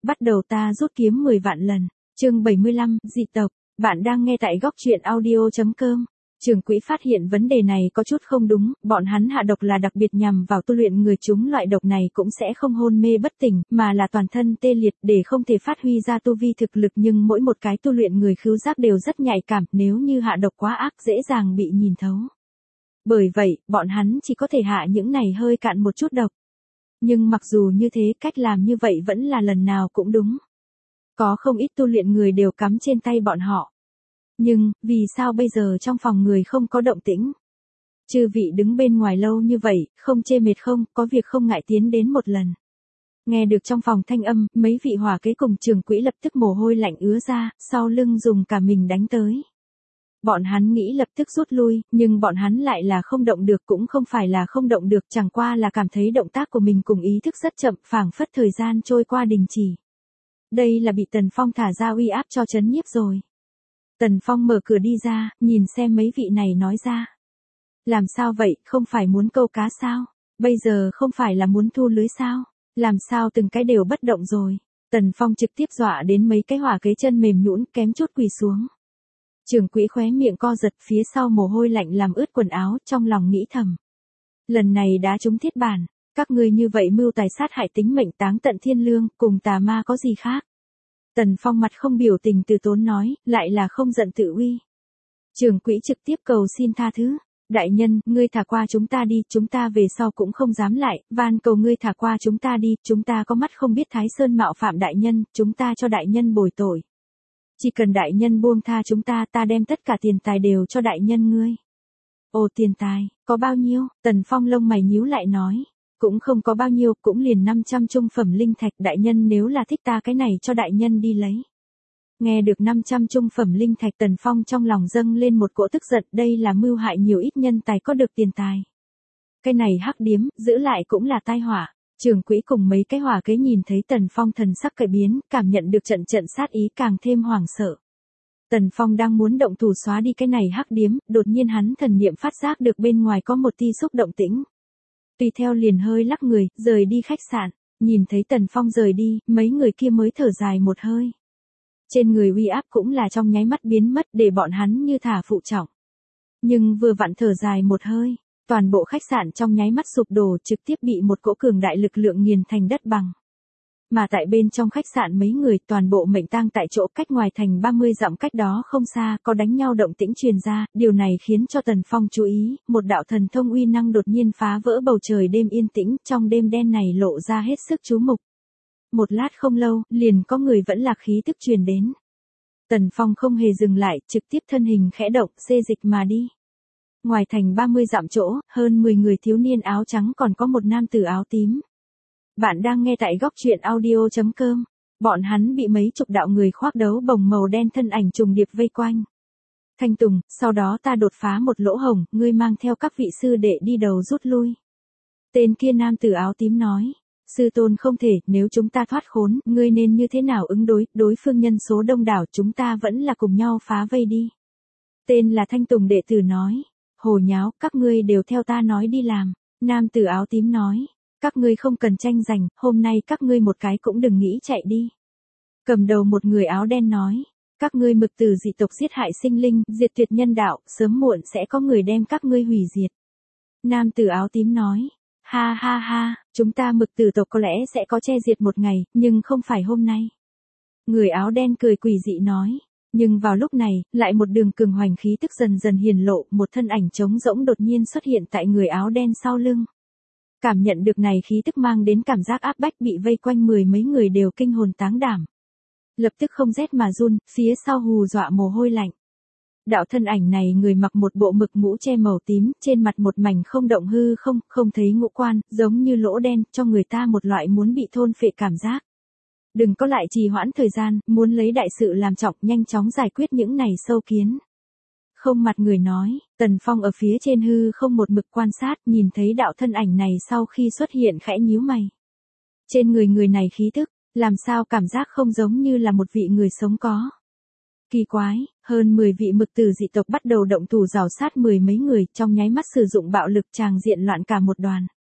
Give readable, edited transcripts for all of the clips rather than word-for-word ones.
bắt đầu ta rút kiếm 10 vạn lần. Chương 75, dị tộc. Bạn đang nghe tại góc truyện audio.com. Trưởng quỹ phát hiện vấn đề này có chút không đúng, bọn hắn hạ độc là đặc biệt nhằm vào tu luyện người chúng loại độc này cũng sẽ không hôn mê bất tỉnh, mà là toàn thân tê liệt để không thể phát huy ra tu vi thực lực, nhưng mỗi một cái tu luyện người khứu giác đều rất nhạy cảm, nếu như hạ độc quá ác dễ dàng bị nhìn thấu. Bởi vậy, bọn hắn chỉ có thể hạ những này hơi cạn một chút độc. Nhưng mặc dù như thế, cách làm như vậy vẫn là lần nào cũng đúng. Có không ít tu luyện người đều cắm trên tay bọn họ. Nhưng, vì sao bây giờ trong phòng người không có động tĩnh? Chư vị đứng bên ngoài lâu như vậy, không chê mệt không, có việc không ngại tiến đến một lần. Nghe được trong phòng thanh âm, mấy vị hỏa kế cùng trưởng quỹ lập tức mồ hôi lạnh ứa ra, sau lưng dùng cả mình đánh tới. Bọn hắn nghĩ lập tức rút lui, nhưng bọn hắn lại là không động được, cũng không phải là không động được, chẳng qua là cảm thấy động tác của mình cùng ý thức rất chậm, phảng phất thời gian trôi qua đình chỉ. Đây là bị Tần Phong thả ra uy áp cho trấn nhiếp rồi. Tần Phong mở cửa đi ra, nhìn xem mấy vị này nói ra. Làm sao vậy, không phải muốn câu cá sao? Bây giờ không phải là muốn thu lưới sao? Làm sao từng cái đều bất động rồi? Tần Phong trực tiếp dọa đến mấy cái hỏa kế chân mềm nhũn, kém chút quỳ xuống. Trưởng quỹ khóe miệng co giật, phía sau mồ hôi lạnh làm ướt quần áo, trong lòng nghĩ thầm. Lần này đá trúng thiết bản, các ngươi như vậy mưu tài sát hại tính mệnh, táng tận thiên lương, cùng tà ma có gì khác? Tần Phong mặt không biểu tình từ tốn nói, lại là không giận tự uy. Trưởng quỹ trực tiếp cầu xin tha thứ. Đại nhân, ngươi thả qua chúng ta đi, chúng ta về sau cũng không dám lại, van cầu ngươi thả qua chúng ta đi, chúng ta có mắt không biết Thái Sơn mạo phạm đại nhân, chúng ta cho đại nhân bồi tội. Chỉ cần đại nhân buông tha chúng ta, ta đem tất cả tiền tài đều cho đại nhân ngươi. Ồ, tiền tài, có bao nhiêu? Tần Phong lông mày nhíu lại nói. Cũng không có bao nhiêu, cũng liền 500 trung phẩm linh thạch, đại nhân nếu là thích ta cái này cho đại nhân đi lấy. Nghe được 500 trung phẩm linh thạch, Tần Phong trong lòng dâng lên một cỗ tức giận, đây là mưu hại nhiều ít nhân tài có được tiền tài. Cái này hắc điếm, giữ lại cũng là tai họa. Trưởng quỹ cùng mấy cái hỏa kế nhìn thấy Tần Phong thần sắc cải biến, cảm nhận được trận sát ý càng thêm hoảng sợ. Tần Phong đang muốn động thủ xóa đi cái này hắc điếm, đột nhiên hắn thần niệm phát giác được bên ngoài có một tia xúc động tĩnh. Tùy theo liền hơi lắc người, rời đi khách sạn. Nhìn thấy Tần Phong rời đi, mấy người kia mới thở dài một hơi. Trên người uy áp cũng là trong nháy mắt biến mất, để bọn hắn như thả phụ trọng. Nhưng vừa vặn thở dài một hơi, toàn bộ khách sạn trong nháy mắt sụp đổ, trực tiếp bị một cỗ cường đại lực lượng nghiền thành đất bằng. Mà tại bên trong khách sạn mấy người toàn bộ mệnh tang tại chỗ, cách ngoài thành 30 dặm cách đó không xa, có đánh nhau động tĩnh truyền ra, điều này khiến cho Tần Phong chú ý, một đạo thần thông uy năng đột nhiên phá vỡ bầu trời đêm yên tĩnh, trong đêm đen này lộ ra hết sức chú mục. Một lát không lâu, liền có người vẫn là khí tức truyền đến. Tần Phong không hề dừng lại, trực tiếp thân hình khẽ động, xê dịch mà đi. Ngoài thành 30 dặm chỗ, hơn 10 người thiếu niên áo trắng còn có một nam tử áo tím. Bạn đang nghe tại góc truyện audio.com. Bọn hắn bị mấy chục đạo người khoác đấu bồng màu đen thân ảnh trùng điệp vây quanh. Thanh Tùng, sau đó ta đột phá một lỗ hổng, ngươi mang theo các vị sư đệ đi đầu rút lui. Tên kia nam tử áo tím nói. Sư tôn không thể, nếu chúng ta thoát khốn, ngươi nên như thế nào ứng đối phương nhân số đông đảo, chúng ta vẫn là cùng nhau phá vây đi. Tên là Thanh Tùng đệ tử nói. Hồ nháo, các ngươi đều theo ta nói đi làm. Nam tử áo tím nói. Các ngươi không cần tranh giành, hôm nay các ngươi một cái cũng đừng nghĩ chạy đi. Cầm đầu một người áo đen nói. Các ngươi mực tử dị tộc giết hại sinh linh, diệt tuyệt nhân đạo, sớm muộn sẽ có người đem các ngươi hủy diệt. Nam tử áo tím nói. Ha ha ha, chúng ta mực tử tộc có lẽ sẽ có che diệt một ngày, nhưng không phải hôm nay. Người áo đen cười quỷ dị nói. Nhưng vào lúc này, lại một đường cường hoành khí tức dần dần hiển lộ, một thân ảnh trống rỗng đột nhiên xuất hiện tại người áo đen sau lưng. Cảm nhận được này khí tức mang đến cảm giác áp bách, bị vây quanh mười mấy người đều kinh hồn táng đảm. Lập tức không rét mà run, phía sau hù dọa mồ hôi lạnh. Đạo thân ảnh này người mặc một bộ mực mũ che màu tím, trên mặt một mảnh không động hư không, không thấy ngũ quan, giống như lỗ đen, cho người ta một loại muốn bị thôn phệ cảm giác. Đừng có lại trì hoãn thời gian, muốn lấy đại sự làm trọng, nhanh chóng giải quyết những này sâu kiến. Không mặt người nói, Tần Phong ở phía trên hư không một mực quan sát, nhìn thấy đạo thân ảnh này sau khi xuất hiện khẽ nhíu mày. Trên người này khí tức, làm sao cảm giác không giống như là một vị người sống có. Kỳ quái, hơn 10 vị mực tử dị tộc bắt đầu động thủ rào sát mười mấy người, trong nháy mắt sử dụng bạo lực, tràng diện loạn cả một đoàn.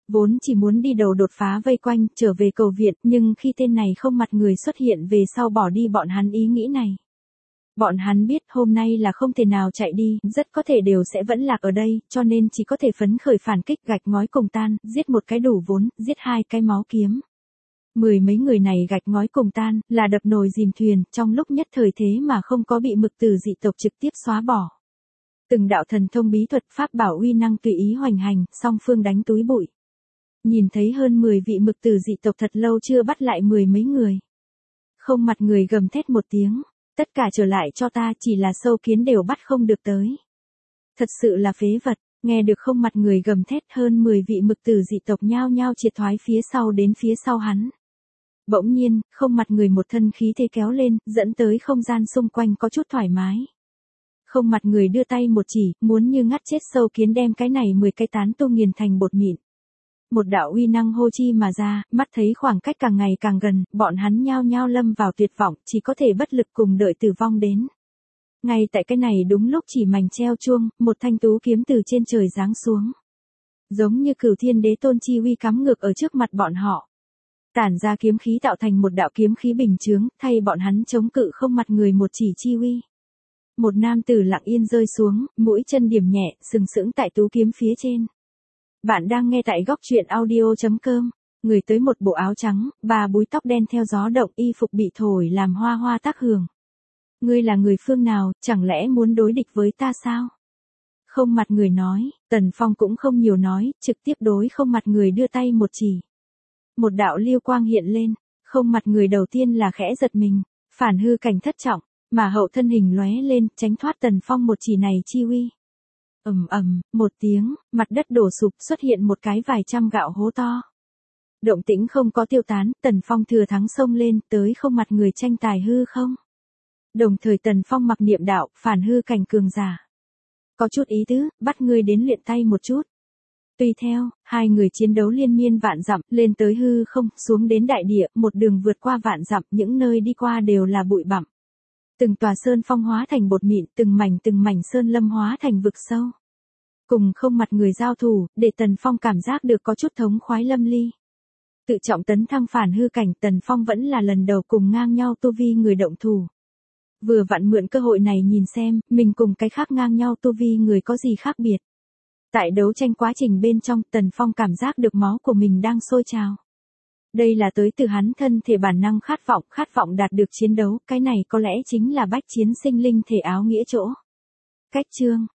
Vốn chỉ muốn đi đầu đột phá vây quanh, trở về cầu viện, nhưng khi tên này không mặt người xuất hiện về sau bỏ đi bọn hắn ý nghĩ này. Bọn hắn biết hôm nay là không thể nào chạy đi, rất có thể đều sẽ vẫn lạc ở đây, cho nên chỉ có thể phấn khởi phản kích gạch ngói cùng tan, giết một cái đủ vốn, giết hai cái máu kiếm. Mười mấy người này gạch ngói cùng tan, là đập nồi dìm thuyền, trong lúc nhất thời thế mà không có bị mực tử dị tộc trực tiếp xóa bỏ. Từng đạo thần thông bí thuật pháp bảo uy năng tùy ý hoành hành, song phương đánh túi bụi. Nhìn thấy hơn 10 vị mực tử dị tộc thật lâu chưa bắt lại mười mấy người. Không mặt người gầm thét một tiếng, tất cả trở lại cho ta, chỉ là sâu kiến đều bắt không được tới. Thật sự là phế vật, nghe được không mặt người gầm thét, hơn 10 vị mực tử dị tộc nhao nhao triệt thoái phía sau đến phía sau hắn. Bỗng nhiên, không mặt người một thân khí thế kéo lên, dẫn tới không gian xung quanh có chút thoải mái. Không mặt người đưa tay một chỉ, muốn như ngắt chết sâu kiến đem cái này 10 cái tán tu nghiền thành bột mịn. Một đạo uy năng hô chi mà ra, mắt thấy khoảng cách càng ngày càng gần, bọn hắn nhao nhao lâm vào tuyệt vọng, chỉ có thể bất lực cùng đợi tử vong đến. Ngay tại cái này đúng lúc chỉ mảnh treo chuông, một thanh tú kiếm từ trên trời giáng xuống. Giống như Cửu Thiên Đế Tôn chi uy cắm ngược ở trước mặt bọn họ. Tản ra kiếm khí tạo thành một đạo kiếm khí bình chướng, thay bọn hắn chống cự không mặt người một chỉ chi uy. Một nam tử lặng yên rơi xuống, mũi chân điểm nhẹ, sừng sững tại tú kiếm phía trên. Bạn đang nghe tại góc truyện audio.com. Người tới một bộ áo trắng, ba búi tóc đen theo gió động, y phục bị thổi làm hoa hoa tác hưởng. Ngươi là người phương nào, chẳng lẽ muốn đối địch với ta sao? Không mặt người nói, Tần Phong cũng không nhiều nói, trực tiếp đối không mặt người đưa tay một chỉ. Một đạo liêu quang hiện lên, không mặt người đầu tiên là khẽ giật mình, phản hư cảnh thất trọng, mà hậu thân hình lóe lên, tránh thoát Tần Phong một chỉ này chi uy. Một tiếng, mặt đất đổ sụp, xuất hiện một cái vài trăm gạo hố to. Động tĩnh không có tiêu tán, Tần Phong thừa thắng xông lên, tới không mặt người tranh tài hư không. Đồng thời Tần Phong mặc niệm đạo, phản hư cảnh cường giả. Có chút ý tứ, bắt ngươi đến luyện tay một chút. Tùy theo, hai người chiến đấu liên miên vạn dặm, lên tới hư không, xuống đến đại địa, một đường vượt qua vạn dặm, những nơi đi qua đều là bụi bặm. Từng tòa sơn phong hóa thành bột mịn, từng mảnh sơn lâm hóa thành vực sâu. Cùng không mặt người giao thủ, để Tần Phong cảm giác được có chút thống khoái lâm ly. Tự trọng tấn thăng phản hư cảnh, Tần Phong vẫn là lần đầu cùng ngang nhau tu vi người động thủ. Vừa vặn mượn cơ hội này nhìn xem, mình cùng cái khác ngang nhau tu vi người có gì khác biệt. Tại đấu tranh quá trình bên trong, Tần Phong cảm giác được máu của mình đang sôi trào. Đây là tới từ hắn thân thể bản năng khát vọng đạt được chiến đấu, cái này có lẽ chính là bách chiến sinh linh thể áo nghĩa chỗ. Cách chương